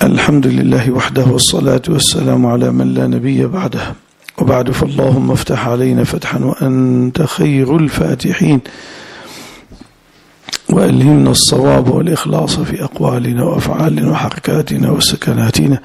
الحمد لله وحده والصلاة والسلام على من لا نبي بعده، وبعد فاللهم افتح علينا فتحا وأنت خير الفاتحين، وألهمنا الصواب والإخلاص في أقوالنا وأفعالنا وحركاتنا وسكناتنا،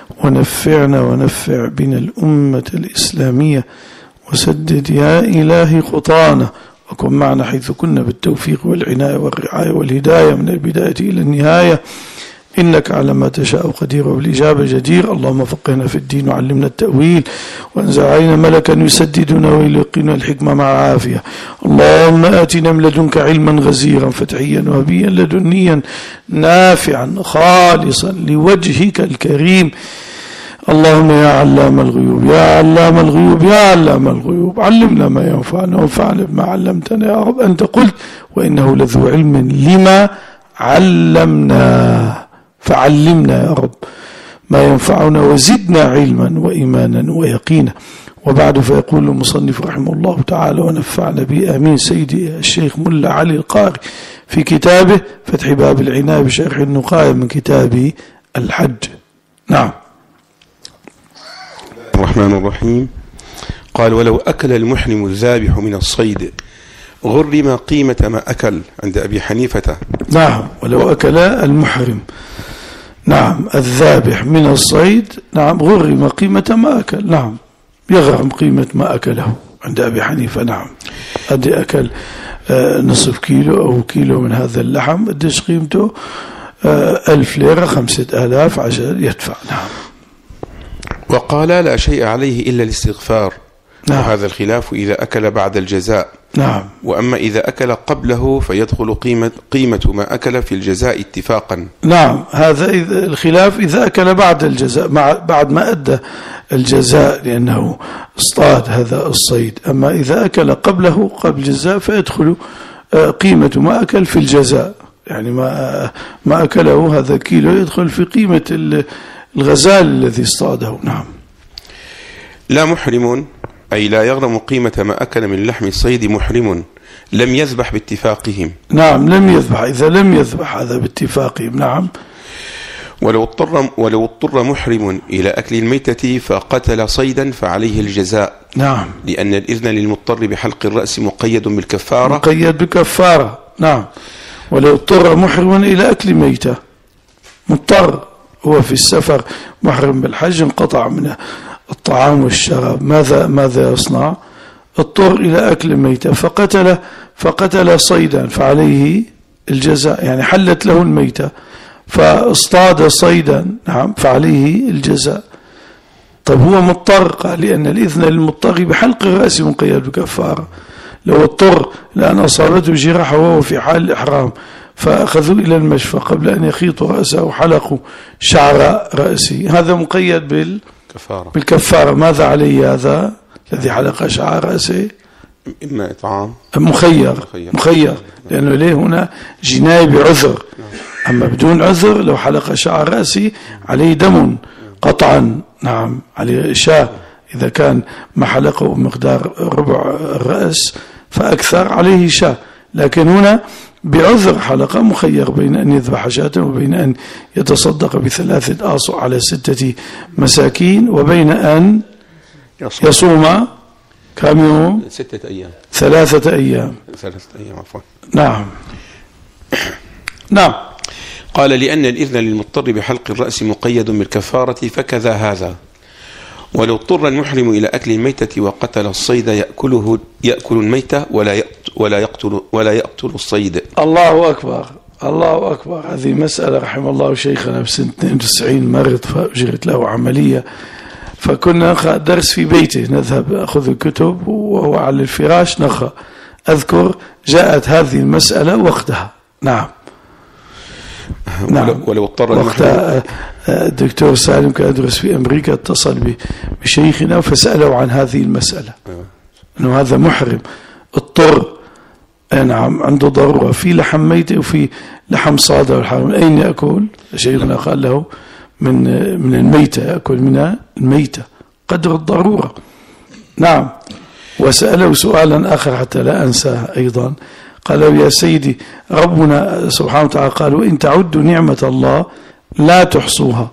ونفع بنا الأمة الإسلامية، وسدد يا إلهي خطانا، وكن معنا حيث كنا بالتوفيق والعناية والرعاية والهداية من البداية إلى النهاية، إنك على ما تشاء قدير وبالإجابة جدير. اللهم فقهنا في الدين وعلمنا التأويل، وانزل علينا ملكا يسددنا ويلقنا الحكمة مع عافية. اللهم آتنا من لدنك علما غزيرا فتحيا وهبيا لدنيا نافعا خالصا لوجهك الكريم. اللهم يا علام الغيوب يا علام الغيوب يا علام الغيوب، علمنا ما ينفعنا وانفعنا بما علمتنا يا رب. أنت قلت وإنه لذو علم لما علمنا، فعلمنا يا رب ما ينفعنا وزدنا علما وإيمانا ويقينا. وبعد فيقول المصنف رحمه الله تعالى ونفعنا به آمين سيدي الشيخ ملا علي القاري في كتابه فتح باب العناية بشرح النقاية من كتاب الحج. نعم. الرحمن الرحيم. قال: ولو أكل المحرم الذابح من الصيد غرم قيمة ما أكل عند أبي حنيفة. نعم، ولو أكل المحرم، نعم، الذابح من الصيد، نعم، غرم قيمة ما أكل، نعم، يغرم قيمة ما أكله عند أبي حنيفة. نعم، أدي أكل نصف كيلو أو كيلو من هذا اللحم، أديش قيمته 1000 ليرة، 5000 عشان يدفع. نعم. وقال: لا شيء عليه إلا الاستغفار. نعم. وهذا الخلاف إذا أكل بعد الجزاء. نعم. وأما إذا أكل قبله فيدخل قيمة ما أكل في الجزاء اتفاقا. نعم، هذا الخلاف إذا أكل بعد الجزاء، بعد ما أدى الجزاء لأنه اصطاد هذا الصيد. أما إذا أكل قبله قبل الجزاء فيدخل قيمة ما أكل في الجزاء، يعني ما أكله هذا كيلو يدخل في قيمة الغزال الذي اصطاده. نعم. لا محرم، أي لا يغرم قيمة ما أكل من لحم الصيد محرم لم يذبح باتفاقهم. نعم، لم يذبح، إذا لم يذبح هذا باتفاقهم. نعم. ولو اضطر محرم إلى أكل الميتة فقتل صيدا فعليه الجزاء. نعم، لأن الإذن للمضطر بحلق الرأس مقيد بالكفارة. مقيد بكفارة. نعم. ولو اضطر محرم إلى أكل ميتة، مضطر هو في السفر محرم بالحج، انقطع من الطعام والشراب، ماذا يصنع؟ اضطر إلى أكل ميتة فقتل صيدا فعليه الجزاء، يعني حلت له الميتة فاصطاد صيدا، نعم، فعليه الجزاء. طيب هو مضطر، قال لأن الإذن للمضطر بحلق الرأس مقيد بكفارة. لو اضطر لأن أصابته جراحة وهو في حال الإحرام فأخذوا إلى المشفى قبل أن يخيطوا رأسه وحلقوا شعر رأسه، هذا مقيد بالكفارة. ماذا عليه هذا الذي حلق شعر رأسه؟ إما إطعام، مخير، لأنه ليه هنا جناية بعذر. أما بدون عذر لو حلق شعر رأسه عليه دم قطعا، نعم، عليه شاة، إذا كان ما حلقه مقدار ربع الرأس فأكثر عليه شاة. لكن هنا بعذر حلقة، مخير بين أن يذبح شاة وبين أن يتصدق ب3 آصع على 6 مساكين، وبين أن يصوم كم يوم؟ 6 أيام، 3 أيام عفوا. نعم. نعم. قال: لأن الإذن للمضطر بحلق الرأس مقيد بالكفارة فكذا هذا. ولو اضطر المحرم إلى أكل الميتة وقتل الصيد يأكل الميتة ولا يقتل الصيد. الله أكبر، الله أكبر. هذه مسألة رحم الله شيخنا بسنة 92 مرض فأجرت له عملية، فكنا درس في بيته، نذهب أخذ الكتب وهو على الفراش نقرأ. أذكر جاءت هذه المسألة وقتها. نعم. نعم. ولو اضطر وقتها الدكتور سالم كان يدرس في أمريكا اتصل بشيخنا فسأله عن هذه المسألة، أنه هذا محرم اضطر، نعم، عنده ضرورة في لحم ميت وفي لحم صادة والحرام، أين يأكل؟ شيخنا قال له من الميتة، يأكل من الميتة قدر الضرورة. نعم. وسأله سؤالا آخر حتى لا أنساه أيضا، قال: يا سيدي ربنا سبحانه وتعالى قال: وإن تعدوا نعمة الله لا تحصوها.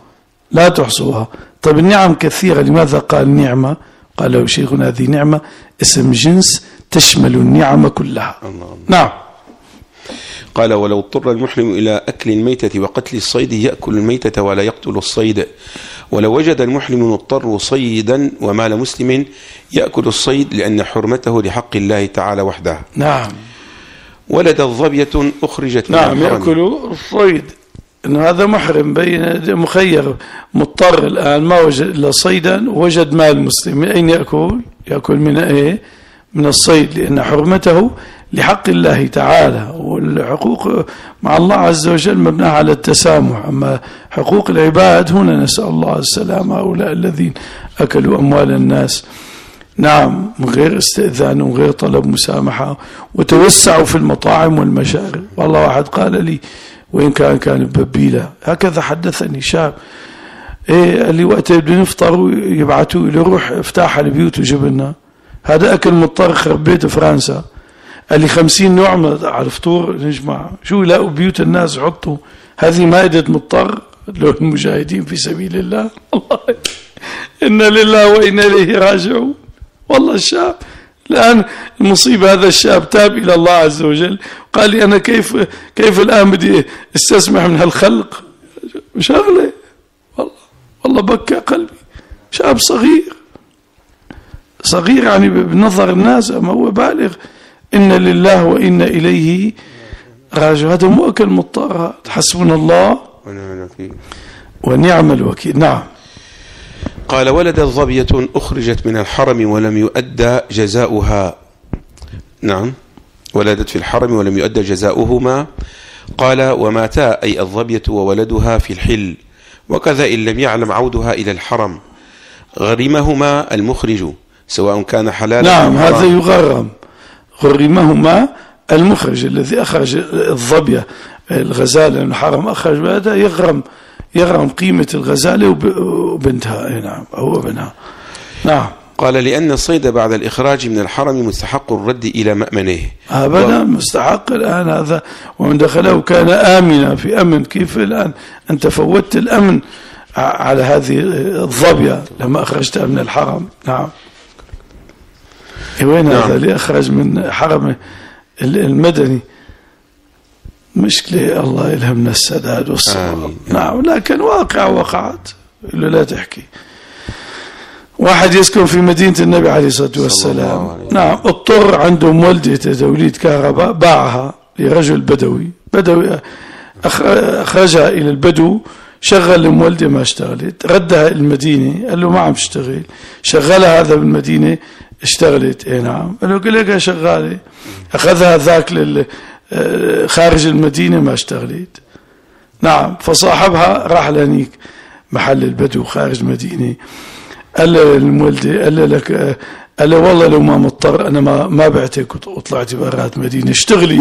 لا تحصوها. طيب النعم كثيرة، لماذا قال نعمة؟ قال له شيخنا هذه نعمة اسم جنس تشمل النعم كلها. الله. نعم. قال ولو اضطر المحرم إلى أكل الميتة وقتل الصيد يأكل الميتة ولا يقتل الصيد، ولو وجد المحرم المضطر صيدا ومال مسلم يأكل الصيد لأن حرمته لحق الله تعالى وحده. نعم. ولد ظبية أخرجت من نعم الحرم. يأكل الصيد، إنه هذا محرم بين مخير مضطر الآن ما وجد إلا صيدا ووجد مال مسلم، من أين يأكل؟ يأكل من إيه؟ من الصيد، لأن حرمته لحق الله تعالى، والحقوق مع الله عز وجل مبناها على التسامح. أما حقوق العباد هنا نسأل الله السلامة، هؤلاء الذين أكلوا أموال الناس نعم من غير استئذان ومن غير طلب مسامحة، وتوسعوا في المطاعم والمشارب. والله واحد قال لي وإن كان ببيلة هكذا حدثني شاب، اللي وقت بدنا نفطر يبعثوا له روح افتح البيوت وجيب لنا، هذا أكل مضطر خرب بيت فرنسا. قال لي 50 نوع على الفطور نجمع، شو يلاقوا بيوت الناس يحطوا، هذه مائدة مضطر لو المجاهدين في سبيل الله. الله إنا لله وإنا إليه راجعون. والله الشاب الآن المصيبة، هذا الشاب تاب إلى الله عز وجل، قال لي أنا كيف الآن بدي استسمح من هالخلق، شغلة والله بكى قلبي. شاب صغير يعني بنظر الناس، أما هو بالغ. إن لله وإنا إليه راجعون. هذا مو أكل مضطر، حسبنا الله ونعم الوكيل. نعم. قال ولد ظبية أخرجت من الحرم ولم يؤدى جزاؤها. نعم ولدت في الحرم ولم يؤدى جزاؤهما. قال وماتا أي الظبية وولدها في الحل، وكذا إن لم يعلم عودها إلى الحرم غرمهما المخرج سواء كان حلالا. نعم هذا يغرم، غرمهما المخرج الذي أخرج الظبية الغزالة من الحرم، أخرج هذا يغرم قيمة الغزالة وبنتها. نعم أو ابنها. نعم. قال لأن الصيد بعد الإخراج من الحرم مستحق الرد إلى مأمنه. أبدا مستحق الآن هذا، ومن دخله كان آمنا في أمن. كيف الآن أنت فوتت الأمن على هذه الظبية لما أخرجتها من الحرم؟ نعم. وين هذا اللي أخرج من حرم المدني؟ مشكلة، الله يلهمنا السداد والصواب. نعم لكن وقعت لا تحكي. واحد يسكن في مدينة النبي عليه الصلاة والسلام، نعم اضطر عنده مولدة توليد كهرباء، باعها لرجل بدوي أخرجها إلى البدو، شغل المولدة ما اشتغلت، ردها المدينة قال له ما عم تشتغل، شغلها هذا بالمدينة اشتغلت. نعم قال له قل لك شغالة، أخذها ذاك خارج المدينة ما اشتغلت. نعم فصاحبها راح لهنيك محل البدو خارج المدينة، قال له المولدة قال له والله لو ما مضطر أنا ما بعتك وطلعت برات مدينة اشتغلي.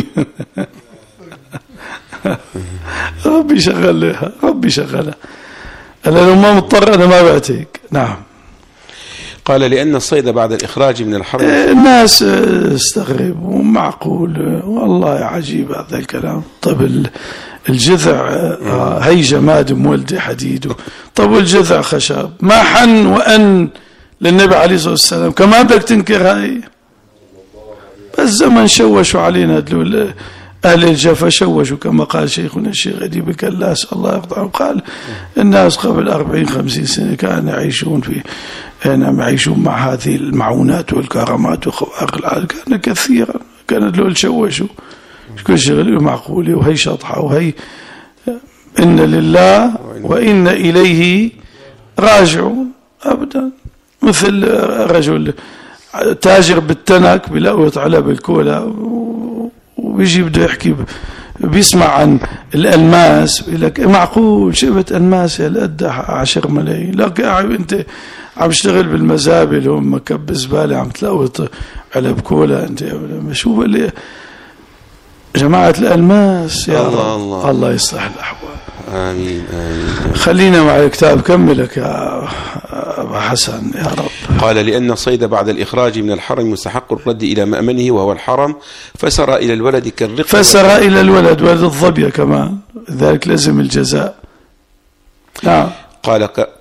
ربي شغلها قال له لو ما مضطر أنا ما بعتك. نعم. قال لأن الصيد بعد الإخراج من الحرم. الناس استغرب ومعقول، والله عجيب هذا الكلام. طب الجذع هي جماد مولد حديد، طب والجذع خشب، ما حن وأن للنبي عليه الصلاة والسلام، كما بدك تنكر هاي؟ بس زمن شوشوا علينا دلول أهل الجفا، شوشوا كما قال شيخنا الشيخ أديب كلاس الله يرضى، قال الناس قبل 40-50 سنة كانوا يعيشون يعيشون مع هذه المعونات والكرامات وخوارق العادة، كان كثيرا، كان دلول شوشوا كل شغل معقولة، وهي شطحة، وهي إن لله وإن إليه راجعون. أبدا مثل رجل تاجر بالتنك بلاقوا يطعلها بالكولا، ويجي بده يحكي بيسمع عن الألماس بيقول لك معقول شبت ألماس هالقد 10 ملايين، لك أنت عم اشتغل بالمزابل هم مكب زبالة عم تلاقوا علب كولا، أنت شو اللي جماعة الألماس يا الله. الله يصلح الأحوال. آمين آمين. خلينا مع الكتاب، كملك يا أبا حسن يا رب. قال لأن الصيد بعد الإخراج من الحرم مستحق الرد إلى مأمنه وهو الحرم، فسر إلى الولد كالرق، فسر إلى الولد ولد الظبية كمان، ذلك لازم الجزاء. نعم. قال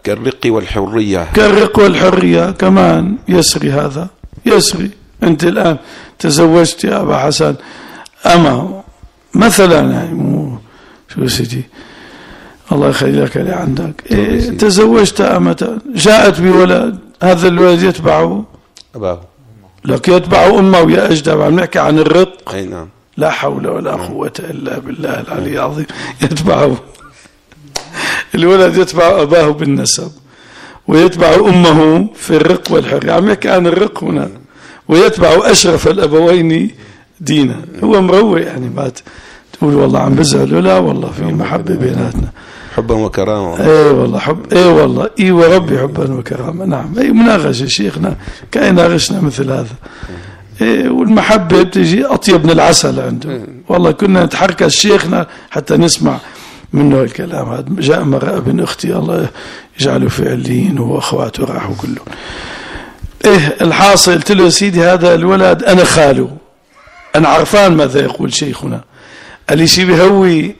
كالرق والحرية. كالرق والحرية كمان يسري، هذا يسري. أنت الآن تزوجت يا أبا حسن أما مثلا، يعني مو شو سيدي الله يخليك اللي عندك، تزوجت أمة جاءت بولد، هذا الولد يتبعه أباه، لك يتبعه أمه ويا أجدب. عم نحكي عن الرق، أي نعم، لا حول ولا قوة إلا بالله العلي العظيم. يتبعه الولد، يتبع أباه بالنسب ويتبع أمه في الرق والحرية. عم يحكي عن الرق هنا. ويتبع أشرف الأبوين دينا. هو مروي، يعني ما تقول والله عم بزعل، لا والله في محبة بيناتنا، حبا وكرامة. اي والله حب، اي والله اي وربي حبا وكرامة. نعم، اي مناقشة شيخنا كان ناقشنا مثل هذا. إيه، والمحبة بتجي أطيب من العسل عنده. والله كنا نتحركز شيخنا حتى نسمع منه الكلام هذا. جاء مرة ابن أختي الله يجعله في عليين وأخواته راحوا كلهم. إيه الحاصل، قلت له سيدي هذا الولد أنا خاله، أنا عرفان ماذا يقول شيخنا. قال لي شي بهوي.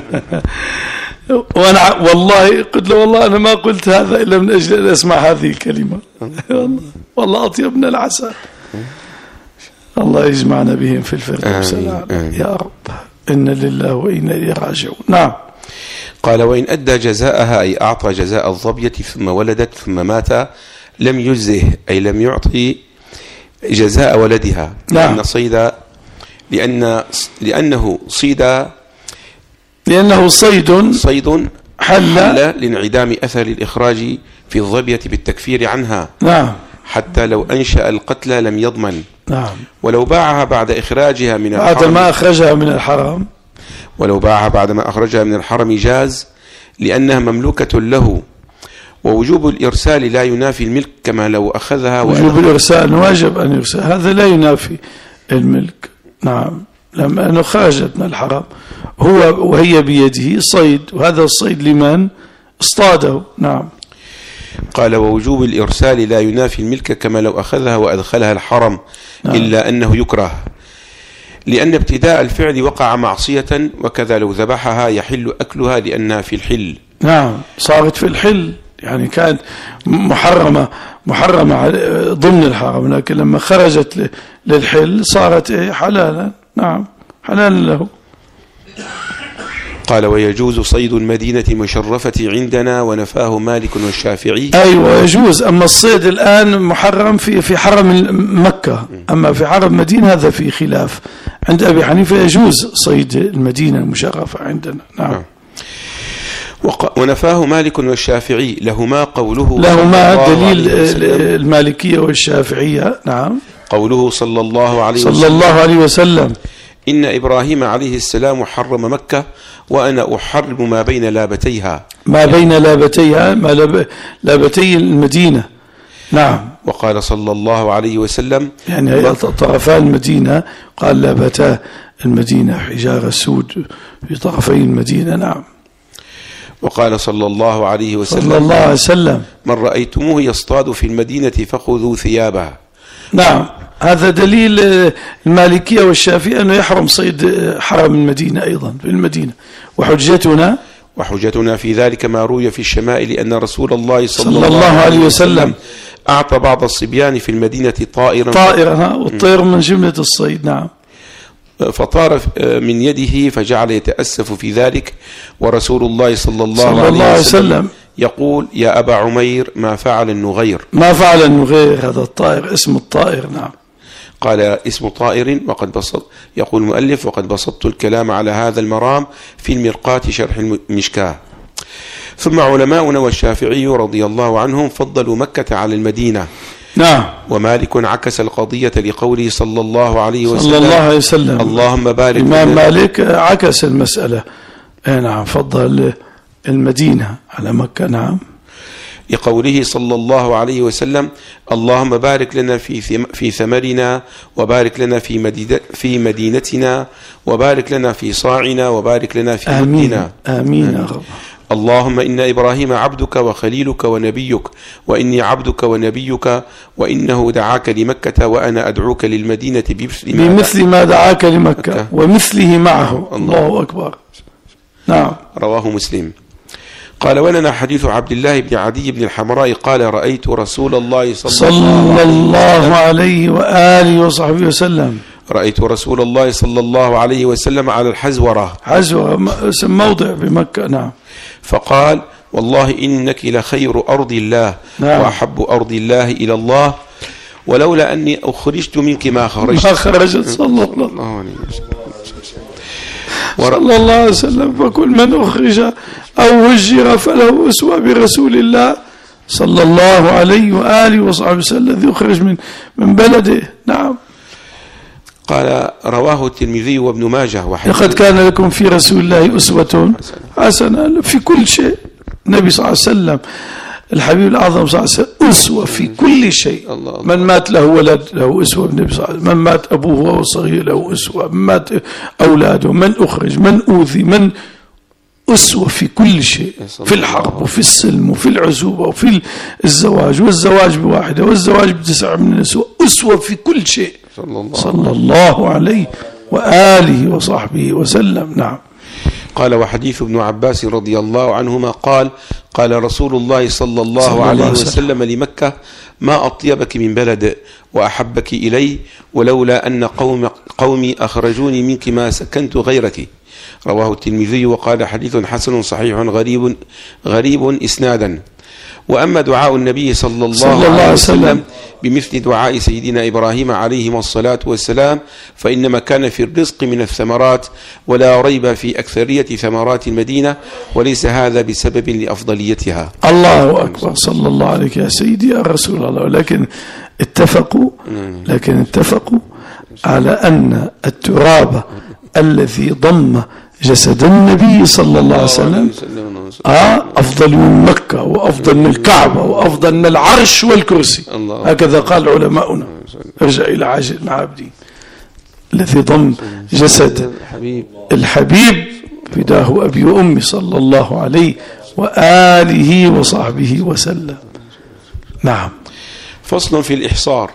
وأنا والله قلت له والله أنا ما قلت هذا إلا من أجل أن أسمع هذه الكلمة. والله أطيب من العسل. الله يجمعنا بهم في الفردوس يا رب. إن لله وإنا إليه راجعون. نعم. قال وإن أدى جزاءها أي أعطى جزاء الظبية ثم ولدت ثم مات لم يجزه، أي لم يعطي جزاء ولدها. نعم. لأنه صيد حل لانعدام أثر الإخراج في الظبية بالتكفير عنها. نعم. حتى لو أنشأ القتل لم يضمن. نعم. ولو باعها بعد إخراجها من الحرم، بعد ما أخرجها من الحرم، ولو باعها بعد ما أخرجها من الحرم جاز، لأنها مملوكة له. ووجوب الإرسال لا ينافي الملك كما لو أخذها. وجوب الإرسال واجب أن يرسل، هذا لا ينافي الملك. نعم، لما أنه خرجت من الحرم هو وهي بيده صيد، وهذا الصيد لمن اصطاده. نعم. قال ووجوب الإرسال لا ينافي الملك كما لو أخذها وأدخلها الحرم. نعم. إلا أنه يكره، لأن ابتداء الفعل وقع معصية، وكذا لو ذبحها يحل أكلها لأنها في الحل. نعم، صارت في الحل، يعني كانت محرمة ضمن الحرم، لكن لما خرجت للحل صارت حلالا. نعم، حلال له. قال ويجوز صيد المدينة المشرفة عندنا ونفاه مالك والشافعي. أيوة يجوز. أما الصيد الآن محرم في حرم مكة، أما في حرم مدينة هذا في خلاف. عند أبي حنيفة يجوز صيد المدينة المشرفة عندنا. نعم. ونفاه مالك والشافعي، لهما دليل المالكية والشافعية. نعم. قوله صلى الله عليه وسلم إن إبراهيم عليه السلام حرم مكة وأنا أحرم ما بين لابتيها. لابتي المدينة. نعم. وقال صلى الله عليه وسلم يعني طرفا المدينة، قال لابتا المدينة حجارة سود في طرفي المدينة. نعم. وقال صلى الله عليه وسلم من رأيتموه يصطاد في المدينة فخذوا ثيابه. نعم، هذا دليل المالكية والشافعية أنه يحرم صيد حرم المدينة أيضا في المدينة. وحجتنا في ذلك ما روي في الشمائل أن رسول الله صلى الله عليه وسلم أعطى بعض الصبيان في المدينة طائرا، والطير من جملة الصيد. نعم. فطار من يده فجعل يتأسف في ذلك، ورسول الله صلى الله عليه وسلم يقول يا أبا عمير ما فعل النغير. هذا الطائر اسم الطائر. نعم. قال اسم طائر. يقول المؤلف وقد بسطت الكلام على هذا المرام في المرقاة شرح المشكاة. ثم علماؤنا والشافعي رضي الله عنهم فضلوا مكة على المدينة. نعم. ومالك عكس القضية لقوله صلى الله عليه وسلم اللهم بارك. الإمام مالك عكس المسألة. نعم، فضل المدينة على مكة. نعم. لقوله صلى الله عليه وسلم اللهم بارك لنا في ثمرنا، وبارك لنا في مدينتنا، وبارك لنا في صاعنا، وبارك لنا في مدنا. آمين يا رب. اللهم إن إبراهيم عبدك وخليلك ونبيك، وإني عبدك ونبيك، وإنه دعاك لمكة وأنا أدعوك للمدينة بمثل ما دعاك لمكة ومثله معه. الله أكبر. نعم. رواه مسلم. قال ولنا حديث عبد الله بن عدي بن الحمراء قال رأيت رسول الله صلى الله عليه وآله وصحبه وسلم. رأيت رسول الله صلى الله عليه وسلم على الحزورة. حزورة اسم موضع بمكة. نعم. فقال والله إنك لخير أرض الله. نعم. وأحب أرض الله إلى الله ولولا أني أخرجت منك ما خرجت صلى الله عليه وسلم. صلى الله عليه وسلم. فكل من أخرج أو هجر فله أسوة برسول الله صلى الله عليه وآله وصحبه وسلم الذي يخرج من بلده. نعم. قال رواه الترمذي وابن ماجه. لقد كان لكم في رسول الله أسوة حسنة في كل شيء. النبي صلى الله عليه وسلم الحبيب الأعظم صلى الله عليه وسلم أسوة في كل شيء. من مات له ولد له أسوة بالنبي صلى الله عليه وسلم. من مات أبوه وهو صغير له أسوة. من مات أولاده. من أخرج. من أوذي. من أسوة في كل شيء. في الحرب وفي السلم وفي العزوبة وفي الزواج والزواج بواحدة والزواج بتسع من الأسوة. أسوة في كل شيء صلى الله عليه وآله وصحبه وسلم. نعم. قال وحديث ابن عباس رضي الله عنهما قال قال رسول الله صلى الله عليه وسلم لمكة ما أطيبك من بلد وأحبك إلي ولولا أن قومي أخرجوني منك ما سكنت غيرك. رواه الترمذي وقال حديث حسن صحيح غريب إسنادا. وأما دعاء النبي صلى الله عليه وسلم بمثل دعاء سيدنا إبراهيم عليه الصلاة والسلام فإنما كان في الرزق من الثمرات ولا ريب في أكثرية ثمرات المدينة وليس هذا بسبب لأفضليتها. الله أكبر. صلى الله عليك يا سيدي يا رسول الله. لكن اتفقوا على أن التراب الذي ضم جسد النبي صلى الله عليه وسلم أفضل من مكة وأفضل من الكعبة وأفضل من العرش والكرسي. هكذا قال علماؤنا. ارجع إلى عاجل العابدين الذي ضم جسد الحبيب فداه أبي وأمي صلى الله عليه وآله وصحبه وسلم. نعم. فصل في الإحصار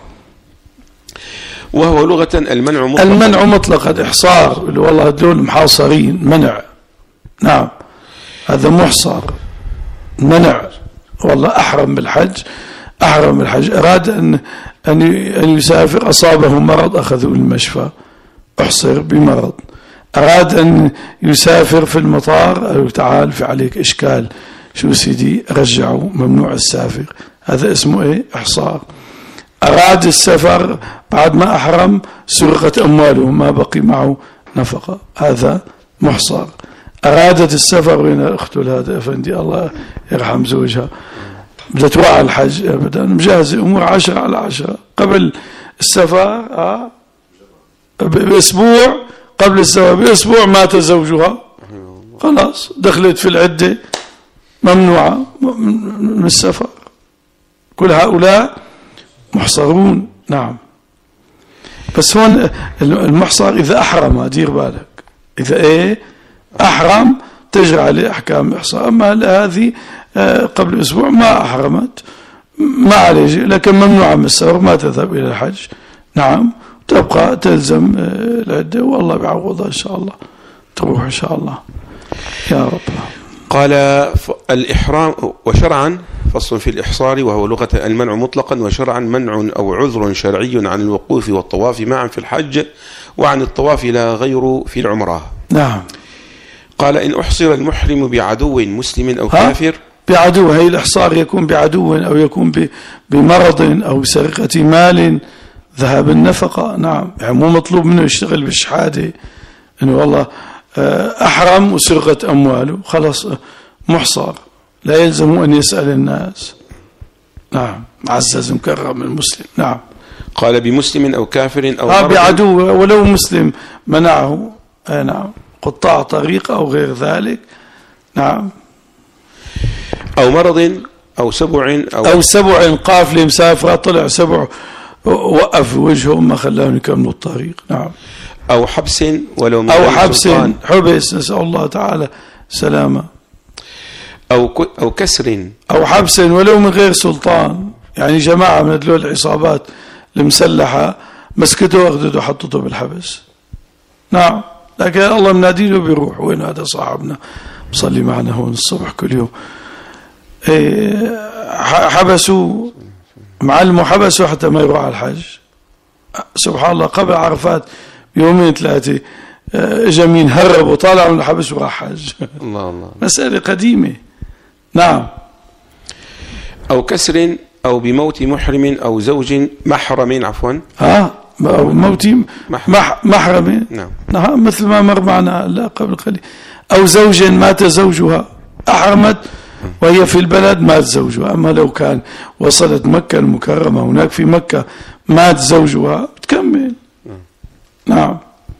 وهو لغة المنع مطلقا. الإحصار اللي والله هذول محاصرين منع. نعم. هذا محصر منع. والله أحرم بالحج أراد أن يسافر أصابه مرض أخذوا المشفى أحصر بمرض. أراد أن يسافر في المطار تعال في عليك إشكال شو سيدي رجعوا ممنوع السافر. هذا اسمه إيه؟ إحصار. أراد السفر بعد ما أحرم سرقت أمواله ما بقي معه نفقة. هذا محصر. أرادت السفر وين أخته هذا أفندي الله يرحم زوجها بدها تروح على الحج أبدا مجهزة أمور 10/10 قبل السفر بأسبوع قبل السفر بأسبوع مات زوجها خلاص دخلت في العدة ممنوعة من السفر. كل هؤلاء محصرون. نعم. بس هون المحصر إذا أحرم دير بالك إذا أحرم تجري عليه أحكام الإحصار. أما هذه قبل أسبوع ما أحرمت ما عليه لكن ممنوع من السفر ما تذهب إلى الحج. نعم. تبقى تلزم العدة والله بيعوضها إن شاء الله تروح إن شاء الله يا رب. قال الإحرام وشرعا فصل في الإحصار وهو لغة المنع مطلقا وشرعا منع أو عذر شرعي عن الوقوف والطواف معا في الحج وعن الطواف لا غير في العمرة. نعم. قال إن أحصر المحرم بعدو مسلم أو كافر. بعدو. هي الإحصار يكون بعدو أو يكون بمرض أو سرقة مال ذهاب النفقة. نعم. يعني مو مطلوب منه يشتغل بالشحادة إنه والله أحرم وسرقت أمواله خلاص محصر لا يلزم أن يسأل الناس. نعم. معزز مكرم المسلم. نعم. قال بمسلم أو كافر أو بعدو ولو مسلم منعه. نعم. قطاع طريق أو غير ذلك. نعم. أو مرض أو سبع قافلة مسافرة طلع سبع وقف وجهه ما خلاهم يكملوا الطريق. نعم. أو حبس ولو من أو حبس حبس نسأل الله تعالى سلامة. أو كسر أو حبس ولو من غير سلطان. يعني جماعة من هذول العصابات المسلحة مسكته واخذته حطته بالحبس. نعم. لكن الله مناديله بيروح وين هذا صاحبنا صلي معنا هون الصبح كل يوم. حبسوا معلمه، حبسوا حتى ما يروح على الحج. سبحان الله، قبل عرفات يومين ثلاثة اجا مين هرب وطالع من الحبس وراح حج. الله الله. مسألة قديمة. نعم. أو كسر أو بموت محرم أو زوج محرم عفوا. أو موت محرم. نعم مثل ما مر معنا لا قبل قليل. أو زوج مات زوجها، أحرمت وهي في البلد مات زوجها. أما لو كان وصلت مكة المكرمة هناك في مكة مات زوجها تكمل. نعم.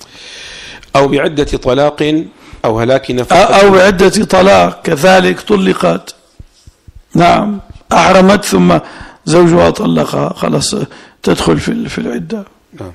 أو بعدة طلاق أو هلاك نفقة. أو بعدة طلاق كذلك طلقت. نعم. أحرمت ثم زوجها طلقها، خلاص تدخل في العدة. نعم.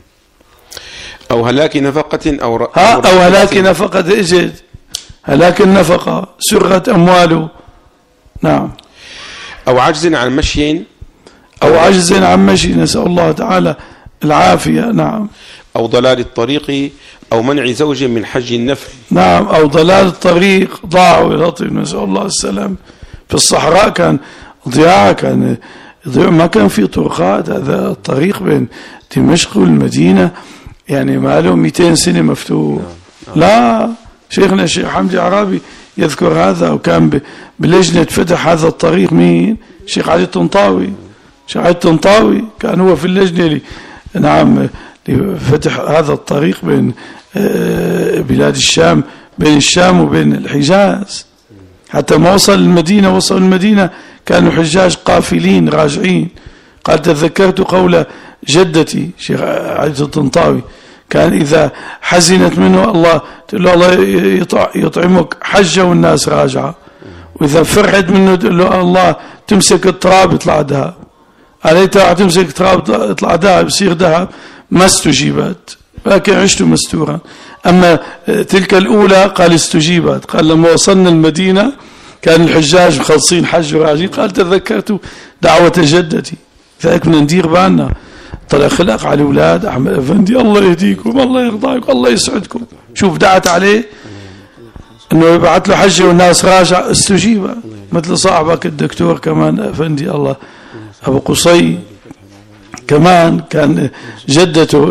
أو هلاك نفقة أو هلاك نفقة إجد هلاك النفقة سرقت أمواله. نعم. أو عجز عن مشي. أو عجز عن مشي، نسأل الله تعالى العافية. نعم. أو ضلال الطريق أو منع زوج من حج النفل. نعم. أو ضلال الطريق، ضاعوا يا لطيف، نسأل الله السلام. في الصحراء كان ضياع، كان ما كان في طرقات. هذا الطريق بين دمشق والمدينة يعني ما له 200 سنة مفتوح. لا، شيخنا الشيخ حمدي عرابي يذكر هذا، وكان بلجنة فتح هذا الطريق مين؟ الشيخ علي الطنطاوي. الشيخ علي الطنطاوي كان هو في اللجنة نعم لفتح هذا الطريق بين بلاد الشام، بين الشام وبين الحجاز، حتى ما وصل المدينة. وصل المدينة كانوا حجاج قافلين راجعين. قال تذكرت قول جدتي شيخ علي الطنطاوي، كان إذا حزنت منه الله تقول له الله يطعمك حجة والناس راجعة، وإذا فرحت منه تقول له الله تمسك التراب يطلع ذهب. عليتها تمسك تراب يطلع ذهب يصير ذهب. ما استجيبت، لكن عشت مستورا. أما تلك الأولى قال استجيبت. قال لما وصلنا المدينة كان الحجاج مخلصين حج وراجعين. قال تذكرت دعوة جدتي، فهيك بدنا ندير بالنا. طلع خلق على الأولاد أحمد أفندي الله يهديكم الله يرضاكم الله يسعدكم. شوف دعت عليه أنه يبعث له حجة والناس راجع، استجيب. مثل صاحبك الدكتور كمان أفندي الله أبو قصي، كمان كان جدته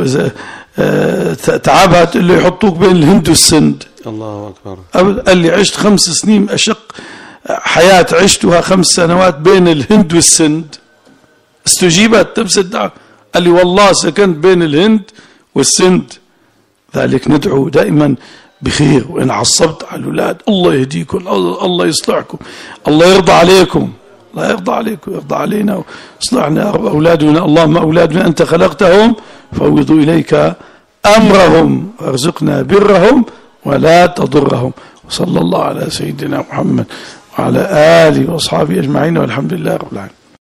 تعبها تقول له يحطوك بين الهند والسند. الله أكبر. قال لي عشت 5 سنين أشق حياة عشتها 5 سنوات بين الهند والسند. استجيبت تمس الدعوة. قال لي والله سكنت بين الهند والسند. ذلك ندعو دائما بخير، وإن عصبت على الأولاد الله يهديكم الله يصلحكم الله يرضى عليكم، الله يرضى عليكم يرضى علينا ويصلحنا أولادنا. اللهم أولادنا أنت خلقتهم فوضوا إليك أمرهم وارزقنا برهم ولا تضرهم. وصلى الله على سيدنا محمد وعلى آله وأصحابه أجمعين، والحمد لله رب العالمين.